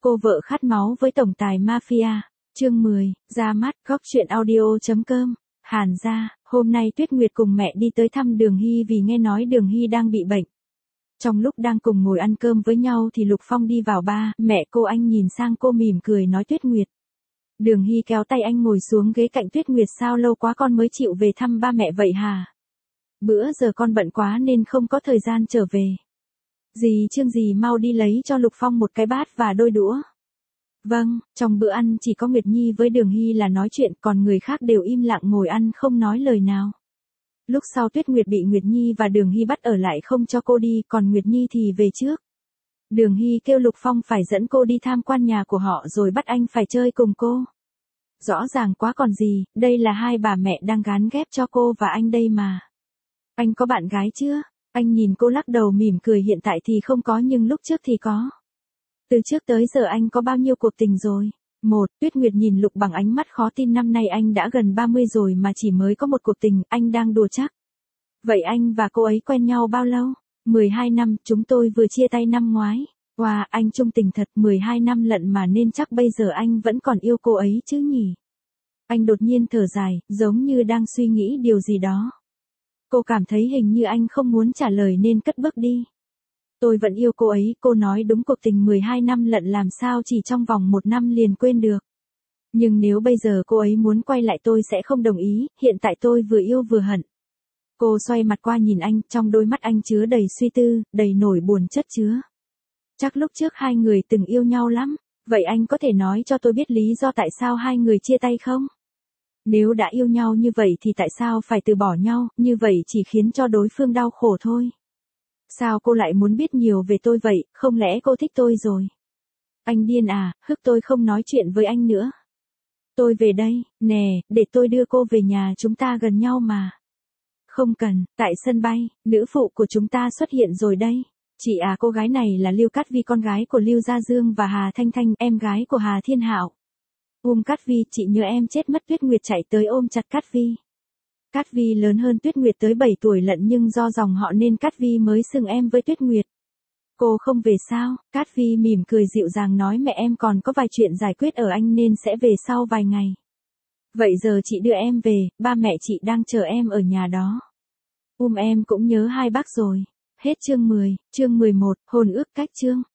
Cô vợ khát máu với tổng tài mafia. Chương 10, ra mắt, góc truyện audio.com. Hàn gia, hôm nay Tuyết Nguyệt cùng mẹ đi tới thăm Đường Hy vì nghe nói Đường Hy đang bị bệnh. Trong lúc đang cùng ngồi ăn cơm với nhau thì Lục Phong đi vào ba, mẹ cô anh nhìn sang cô mỉm cười nói Tuyết Nguyệt. Đường Hy kéo tay anh ngồi xuống ghế cạnh Tuyết Nguyệt, sao lâu quá con mới chịu về thăm ba mẹ vậy hả? Bữa giờ con bận quá nên không có thời gian trở về. Dì Trương dì mau đi lấy cho Lục Phong một cái bát và đôi đũa. Vâng, trong bữa ăn chỉ có Nguyệt Nhi với Đường Hy là nói chuyện, còn người khác đều im lặng ngồi ăn không nói lời nào. Lúc sau Tuyết Nguyệt bị Nguyệt Nhi và Đường Hy bắt ở lại không cho cô đi, còn Nguyệt Nhi thì về trước. Đường Hy kêu Lục Phong phải dẫn cô đi tham quan nhà của họ rồi bắt anh phải chơi cùng cô. Rõ ràng quá còn gì, đây là hai bà mẹ đang gán ghép cho cô và anh đây mà. Anh có bạn gái chưa? Anh nhìn cô lắc đầu mỉm cười, hiện tại thì không có nhưng lúc trước thì có. Từ trước tới giờ anh có bao nhiêu cuộc tình rồi? Tuyết Nguyệt nhìn Lục bằng ánh mắt khó tin, năm nay anh đã gần 30 rồi mà chỉ mới có một cuộc tình, anh đang đùa chắc. Vậy anh và cô ấy quen nhau bao lâu? 12 năm, chúng tôi vừa chia tay năm ngoái. Wow, anh trung tình thật, 12 năm lận mà, nên chắc bây giờ anh vẫn còn yêu cô ấy chứ nhỉ? Anh đột nhiên thở dài, giống như đang suy nghĩ điều gì đó. Cô cảm thấy hình như anh không muốn trả lời nên cất bước đi. Tôi vẫn yêu cô ấy, cô nói đúng, cuộc tình 12 năm lận làm sao chỉ trong vòng 1 năm liền quên được. Nhưng nếu bây giờ cô ấy muốn quay lại tôi sẽ không đồng ý, hiện tại tôi vừa yêu vừa hận. Cô xoay mặt qua nhìn anh, trong đôi mắt anh chứa đầy suy tư, đầy nỗi buồn chất chứa. Chắc lúc trước hai người từng yêu nhau lắm, vậy anh có thể nói cho tôi biết lý do tại sao hai người chia tay không? Nếu đã yêu nhau như vậy thì tại sao phải từ bỏ nhau, như vậy chỉ khiến cho đối phương đau khổ thôi. Sao cô lại muốn biết nhiều về tôi vậy, không lẽ cô thích tôi rồi? Anh điên à, hức tôi không nói chuyện với anh nữa. Tôi về đây, nè, để tôi đưa cô về nhà, chúng ta gần nhau mà. Không cần, tại sân bay, nữ phụ của chúng ta xuất hiện rồi đây. Chị à, cô gái này là Lưu Cát Vi, con gái của Lưu Gia Dương và Hà Thanh Thanh, em gái của Hà Thiên Hạo. Cát Vi, chị nhớ em chết mất. Tuyết Nguyệt chạy tới ôm chặt Cát Vi. Cát Vi lớn hơn Tuyết Nguyệt tới 7 tuổi lận, nhưng do dòng họ nên Cát Vi mới xưng em với Tuyết Nguyệt. Cô không về sao? Cát Vi mỉm cười dịu dàng nói mẹ em còn có vài chuyện giải quyết ở Anh nên sẽ về sau vài ngày. Vậy giờ chị đưa em về, ba mẹ chị đang chờ em ở nhà đó. Em cũng nhớ hai bác rồi. Hết chương 10, chương 11, hôn ước cách chương.